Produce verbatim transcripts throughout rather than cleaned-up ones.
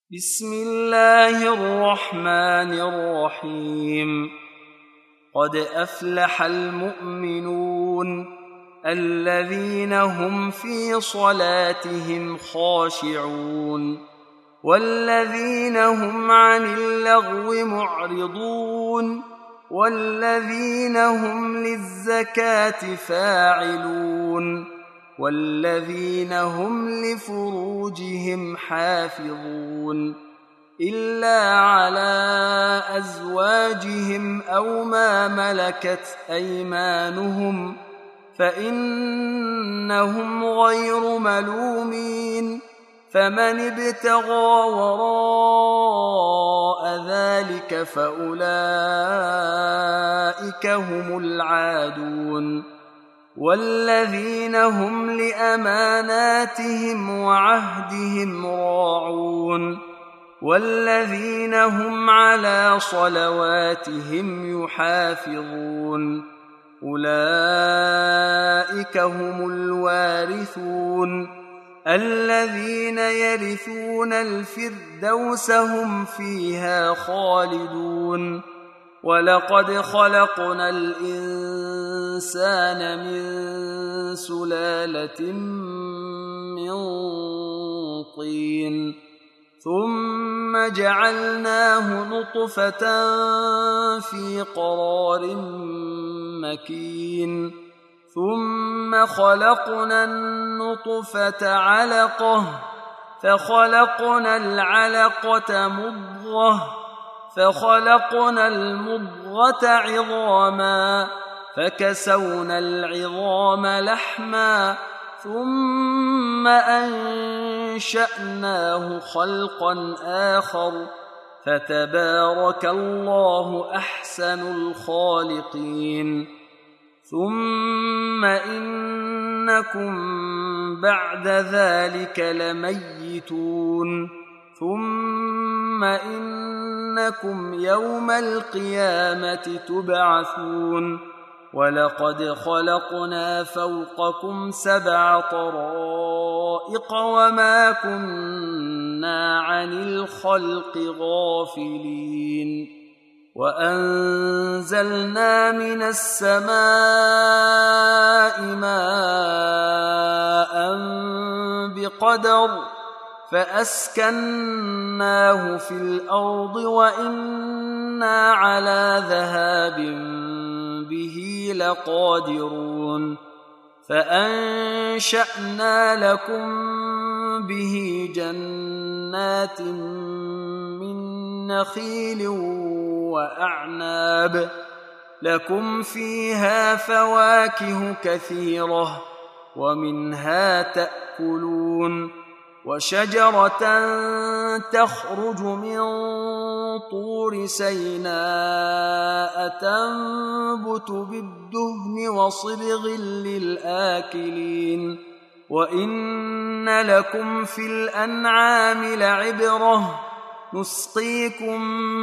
بسم الله الرحمن الرحيم قد أفلح المؤمنون الذين هم في صلاتهم خاشعون والذين هم عن اللغو معرضون والذين هم للزكاة فاعلون والذين هم لفروجهم حافظون إلا على أزواجهم أو ما ملكت أيمانهم فإنهم غير ملومين فمن ابتغى وراء ذلك فأولئك هم العادون والذين هم لأماناتهم وعهدهم راعون والذين هم على صلواتهم يحافظون أولئك هم الوارثون الذين يرثون الفردوس هم فيها خالدون ولقد خلقنا الإنسان من سلالة من طين ثم جعلناه نطفة في قرار مكين ثم خلقنا النطفة علقة فخلقنا العلقة مضغة فخلقنا المضغة عظاما فكسونا العظام لحما ثم أنشأناه خلقا آخر فتبارك الله أحسن الخالقين ثم إنكم بعد ذلك لميتون ثم إنكم يوم القيامة تبعثون ولقد خلقنا فوقكم سبع طرائق وما كنا عن الخلق غافلين وأنزلنا من السماء ماء بقدر فأسكناه في الأرض وإنا على ذهاب به لقادرون فأنشأنا لكم به جنات من نخيل وأعناب لكم فيها فواكه كثيرة ومنها تأكلون وشجرة تخرج من طور سيناء تنبت بالدهن وصبغ للآكلين وإن لكم في الأنعام لعبرة نسقيكم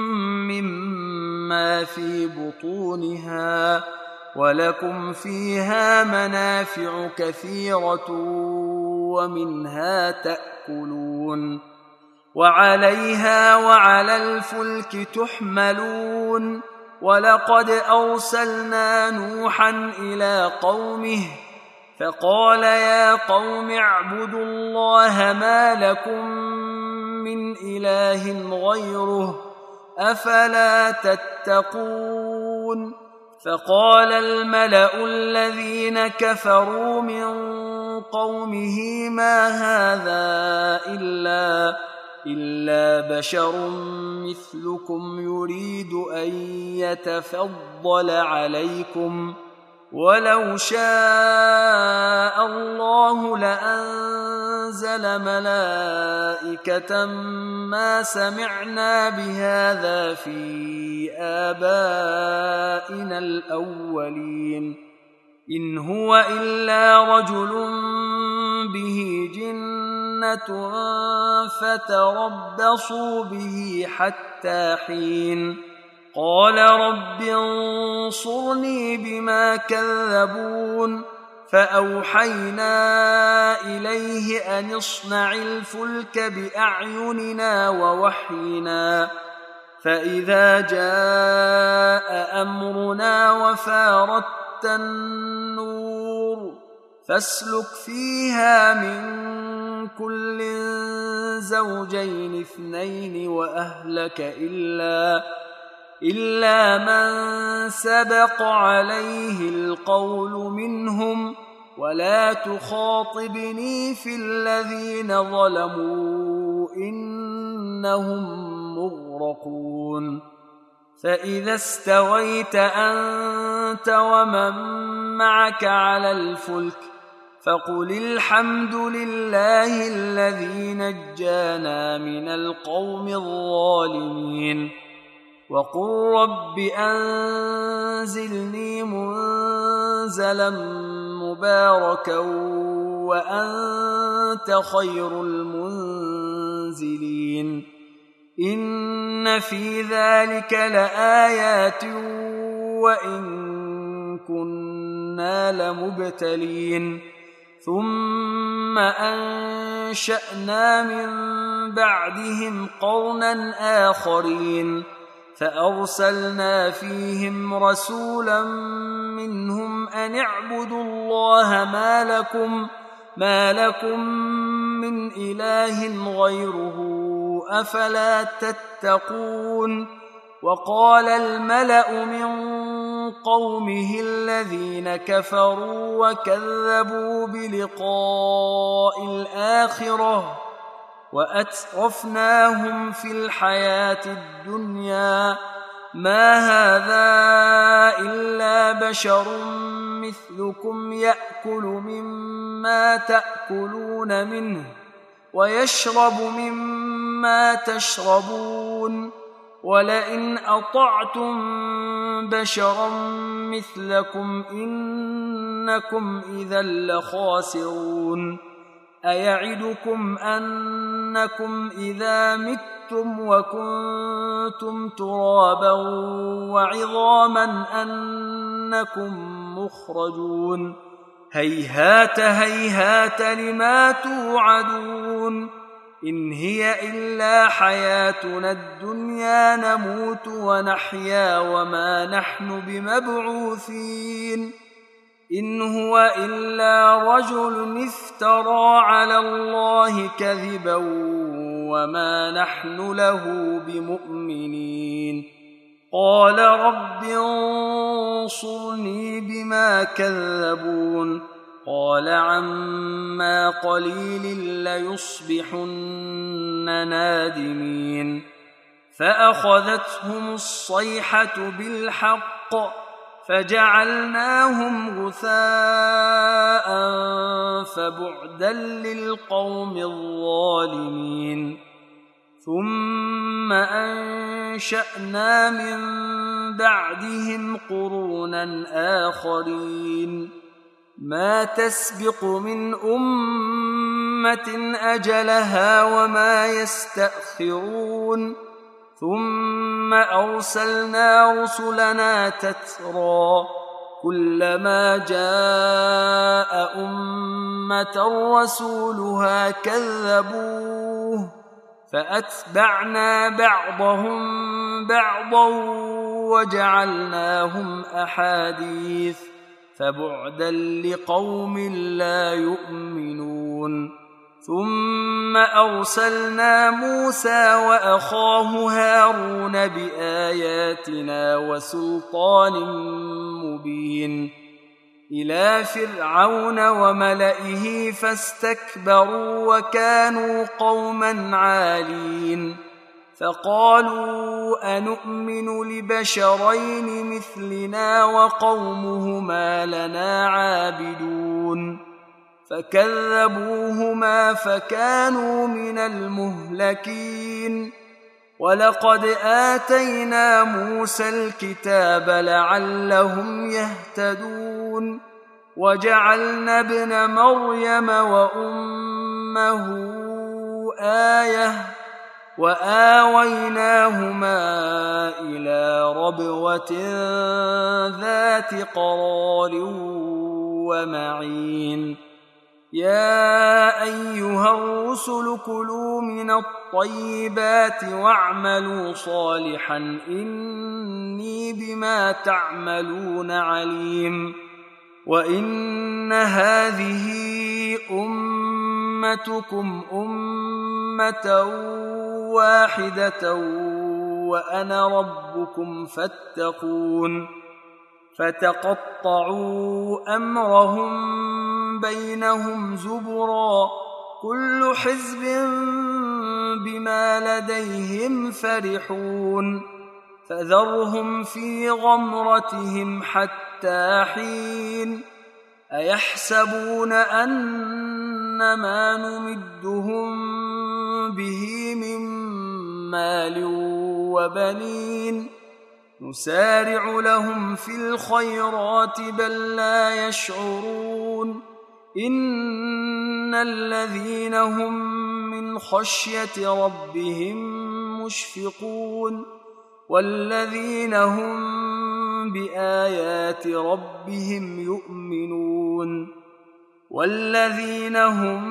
مما في بطونها ولكم فيها منافع كثيرة ومنها تأكلون وعليها وعلى الفلك تحملون ولقد أرسلنا نوحا إلى قومه فقال يا قوم اعبدوا الله ما لكم من إله غيره أفلا تتقون فقال الملأ الذين كفروا من قومه ما هذا إلا, إلا بشر مثلكم يريد أن يتفضل عليكم ولو شاء الله لأنزل ملائكة ما سمعنا بهذا في آبائنا الأولين إن هو إلا رجل به جنة فتربصوا به حتى حين قال رب انصرني بما كذبون فأوحينا إليه أن اصنع الفلك بأعيننا ووحينا فإذا جاء أمرنا وفارت النور فاسلك فيها من كل زوجين اثنين وأهلك إلا, إلا من سبق عليه القول منهم ولا تخاطبني في الذين ظلموا إنهم مغرقون فإذا استويت أنت ومن معك على الفلك فقل الحمد لله الذي نجانا من القوم الظالمين وقل رب أنزلني منزلا مباركا وأنت خير المنزلين إن في ذلك لآيات وإن كنا لمبتلين ثم أنشأنا من بعدهم قرنا آخرين فأرسلنا فيهم رسولا منهم أن اعبدوا الله ما لكم, ما لكم من إله غيره أفلا تتقون وقال الملأ من قومه الذين كفروا وكذبوا بلقاء الآخرة وأترفناهم في الحياة الدنيا ما هذا إلا بشر مثلكم يأكل مما تأكلون منه ويشرب مما تشربون ولئن أطعتم بشرا مثلكم إنكم إذا لخاسرون أيعدكم أنكم إذا متم وكنتم ترابا وعظاما أنكم مخرجون هيهات هيهات لما توعدون إن هي إلا حياتنا الدنيا نموت ونحيا وما نحن بمبعوثين إن هو إلا رجل افترى على الله كذبا وما نحن له بمؤمنين قال رب انصرني بما كذبون قال عما قليل ليصبحن نادمين فأخذتهم الصيحة بالحق فجعلناهم غثاء فبعدا للقوم الظالمين ثم أنشأنا من بعدهم قرونا آخرين ما تسبق من أمة أجلها وما يستأخرون ثم أرسلنا رسلنا تترى كلما جاء أمة رسولها كذبوه فأتبعنا بعضهم بعضا وجعلناهم أحاديث فبعدا لقوم لا يؤمنون ثم أرسلنا موسى وأخاه هارون بآياتنا وسلطان مبين إلى فرعون وملئه فاستكبروا وكانوا قوما عالين فقالوا أنؤمن لبشرين مثلنا وقومهما لنا عابدون فكذبوهما فكانوا من المهلكين ولقد آتينا موسى الكتاب لعلهم يهتدون وجعلنا ابن مريم وأمه آية وآويناهما إلى ربوة ذات قرار ومعين يا أيها الرسل كلوا من الطيبات واعملوا صالحا إني بما تعملون عليم وإن هذه أمتكم أمة واحدة وأنا ربكم فاتقون فتقطعوا أمرهم بينهم زبرا كل حزب بما لديهم فرحون فذرهم في غمرتهم حتى حين أيحسبون أن ما نمدهم به من مال وبنين نسارع لهم في الخيرات بل لا يشعرون إن الذين هم من خشية ربهم مشفقون والذين هم بآيات ربهم يؤمنون والذين هم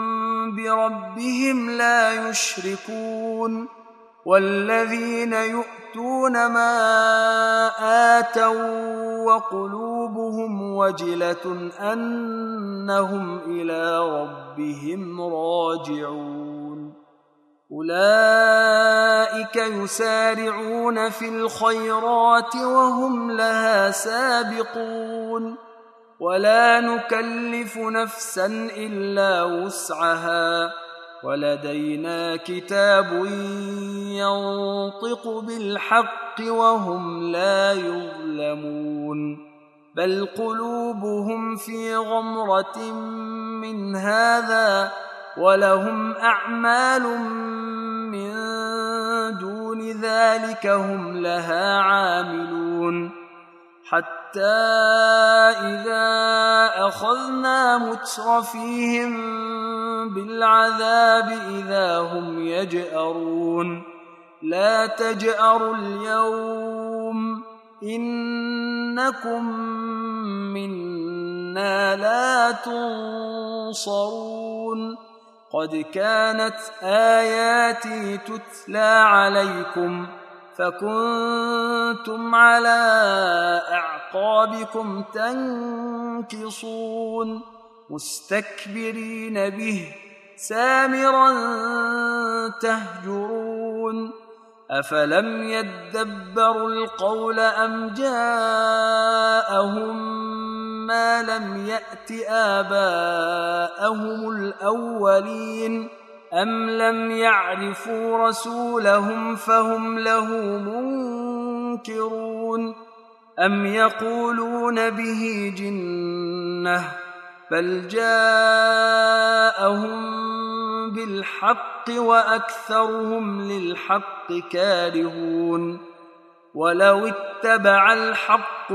بربهم لا يشركون والذين يؤتون ما آتوا وقلوبهم وجلة أنهم إلى ربهم راجعون أولئك يسارعون في الخيرات وهم لها سابقون ولا نكلف نفسا إلا وسعها ولدينا كتاب ينطق بالحق وهم لا يظلمون بل قلوبهم في غمرة من هذا ولهم أعمال من دون ذلك هم لها عاملون حتى إذا أخذنا مترفيهم بالعذاب إذا هم يجأرون لا تجأروا اليوم إنكم منا لا تنصرون قد كانت آياتي تتلى عليكم فكنتم على أعقابكم تنكصون مستكبرين به سامرا تهجرون أفلم يدبروا القول أم جاءهم ما لم يأت آباءهم الأولين أم لم يعرفوا رسولهم فهم له منكرون أم يقولون به جنة بل جاءهم بالحق وأكثرهم للحق كارهون ولو اتبع الحق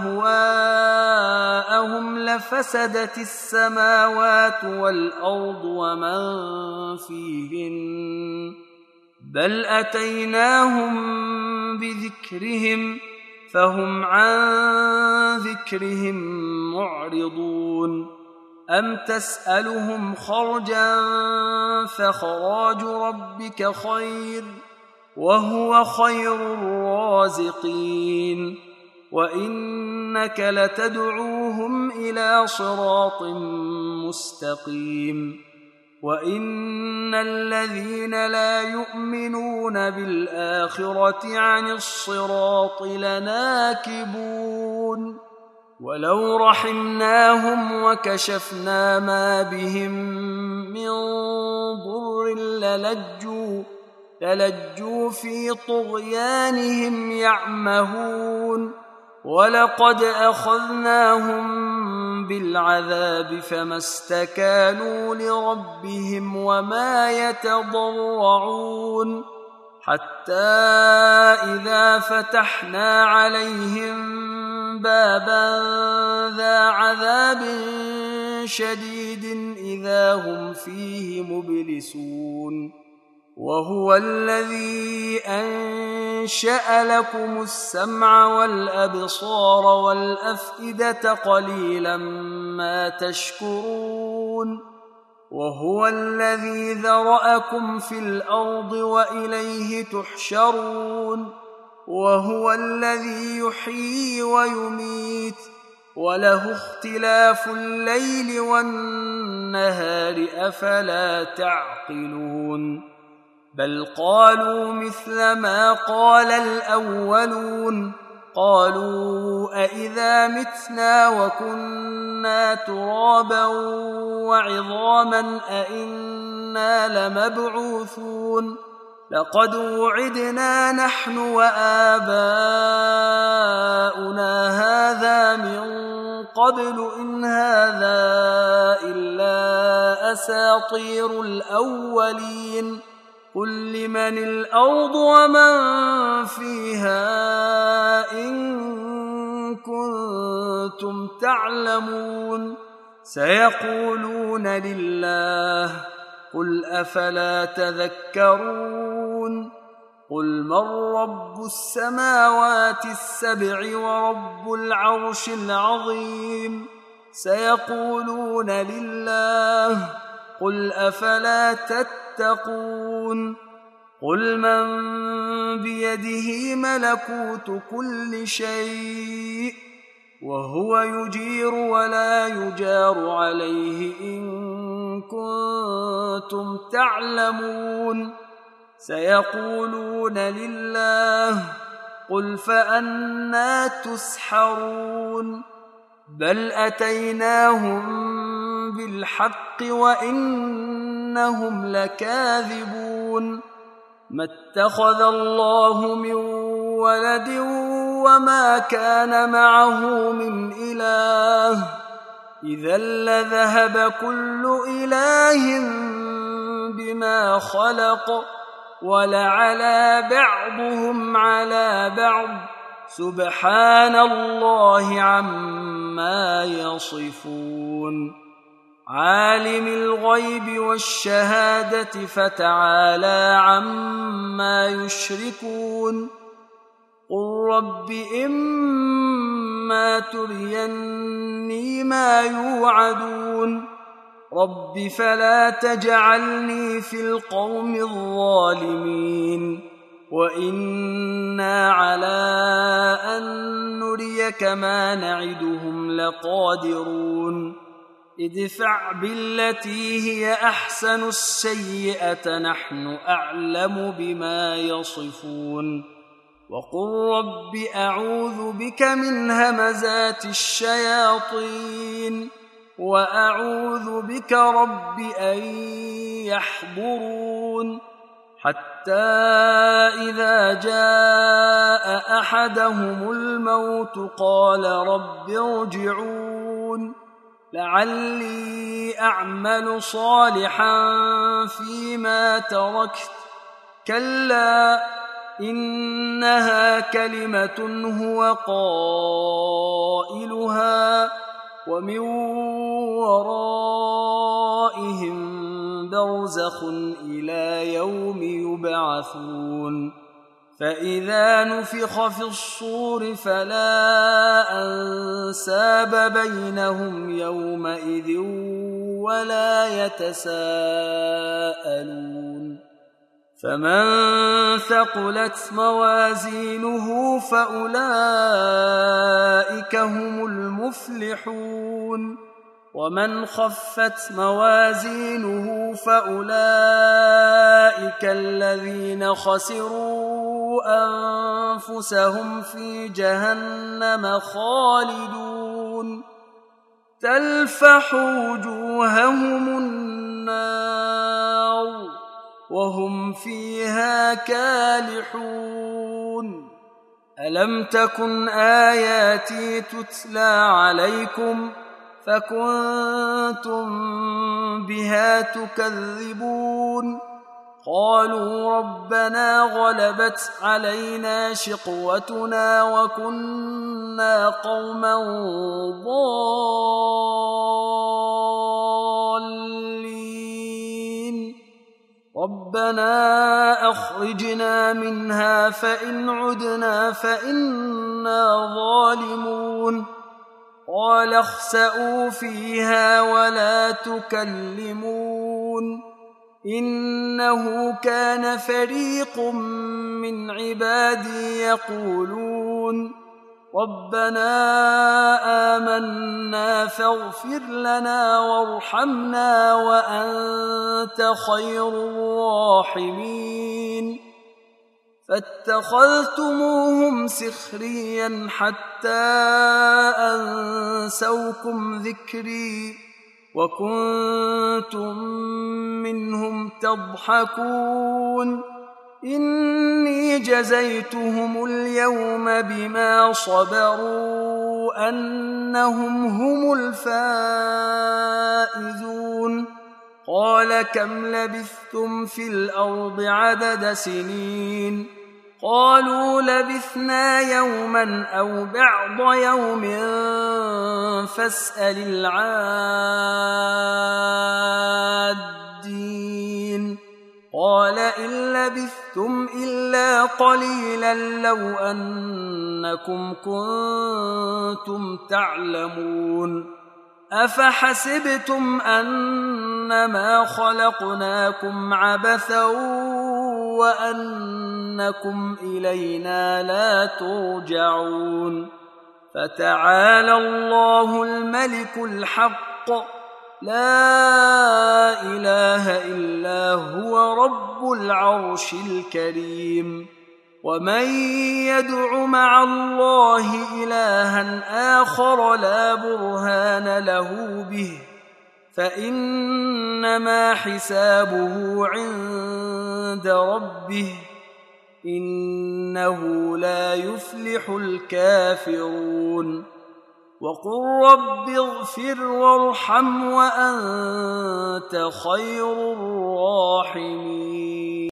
أهواءهم لفسدت السماوات والأرض ومن فيهن بل أتيناهم بذكرهم فهم عن ذكرهم معرضون أم تسألهم خرجا فخراج ربك خير وهو خير الرازقين وإنك لتدعوهم إلى صراط مستقيم وإن الذين لا يؤمنون بالآخرة عن الصراط لناكبون ولو رحمناهم وكشفنا ما بهم من ضر للجوا للجوا في طغيانهم يعمهون ولقد أخذناهم بالعذاب فما استكانوا لربهم وما يتضرعون حتى إذا فتحنا عليهم بابا ذا عذاب شديد إذا هم فيه مبلسون وهو الذي أنشأ لكم السمع والأبصار والأفئدة قليلا ما تشكرون وهو الذي ذرأكم في الأرض وإليه تحشرون وهو الذي يحيي ويميت وله اختلاف الليل والنهار أفلا تعقلون بل قالوا مثل ما قال الأولون قالوا أإذا متنا وكنا ترابا وعظاما أإنا لمبعوثون لقد وعدنا نحن وآباؤنا هذا من قبل إن هذا إلا أساطير الأولين قل لمن الأرض ومن فيها إن كنتم تعلمون سيقولون لله قل أفلا تذكرون قل من رب السماوات السبع ورب العرش العظيم سيقولون لله قل أفلا تتقون قل من بيده ملكوت كل شيء وهو يجير ولا يجار عليه إن كنتم تعلمون سيقولون لله قل فأنى تسحرون بل أتيناهم بالحق وإنهم لكاذبون ما اتخذ الله من ولد وما كان معه من إله إذا لذهب كل إله بما خلق ولعلى بعضهم على بعض سبحان الله عما يصفون عالم الغيب والشهادة فتعالى عما يشركون قل رب إما تريني ما يوعدون رب فلا تجعلني في القوم الظالمين وإنا على أن نريك ما نعدهم لقادرون ادفع بالتي هي أحسن السيئة نحن أعلم بما يصفون وقل رب أعوذ بك من همزات الشياطين وأعوذ بك رب أن يحضرون حتى إذا جاء أحدهم الموت قال رب ارجعون لعلي أعمل صالحا فيما تركت كلا إنها كلمة هو قائلها ومن ورائهم برزخ إلى يوم يبعثون فإذا نفخ في الصور فلا أنساب بينهم يومئذ ولا يتساءلون فمن ثقلت موازينه فأولئك هم المفلحون ومن خفت موازينه فأولئك الذين خسروا أنفسهم في جهنم خالدون تلفح وجوههم النار وهم فيها كالحون ألم تكن آياتي تتلى عليكم فكنتم بها تكذبون قالوا ربنا غلبت علينا شقوتنا وكنا قوما ضالين رب ربنا أخرجنا منها فإن عدنا فإنا ظالمون قال اخسئوا فيها ولا تكلمون إنه كان فريق من عبادي يقولون ربنا آمنا فاغفر لنا وارحمنا وأنت خير الراحمين فاتخذتموهم سخريا حتى أنسوكم ذكري وكنتم منهم تضحكون إني جزيتهم اليوم بما صبروا أنهم هم الفائزون قال كم لبثتم في الأرض عدد سنين قالوا لبثنا يوما أو بعض يوم فاسأل العادين قال إن لبثتم إلا قليلا لو أنكم كنتم تعلمون أفحسبتم أنما خلقناكم عبثا وأنكم إلينا لا ترجعون فتعالى الله الملك الحق لا إله إلا هو رب العرش الكريم ومن يدع مع الله إلها آخر لا برهان له به فإنما حسابه عند ربه إنه لا يفلح الكافرون وقل رب اغفر وارحم وأنت خير الراحمين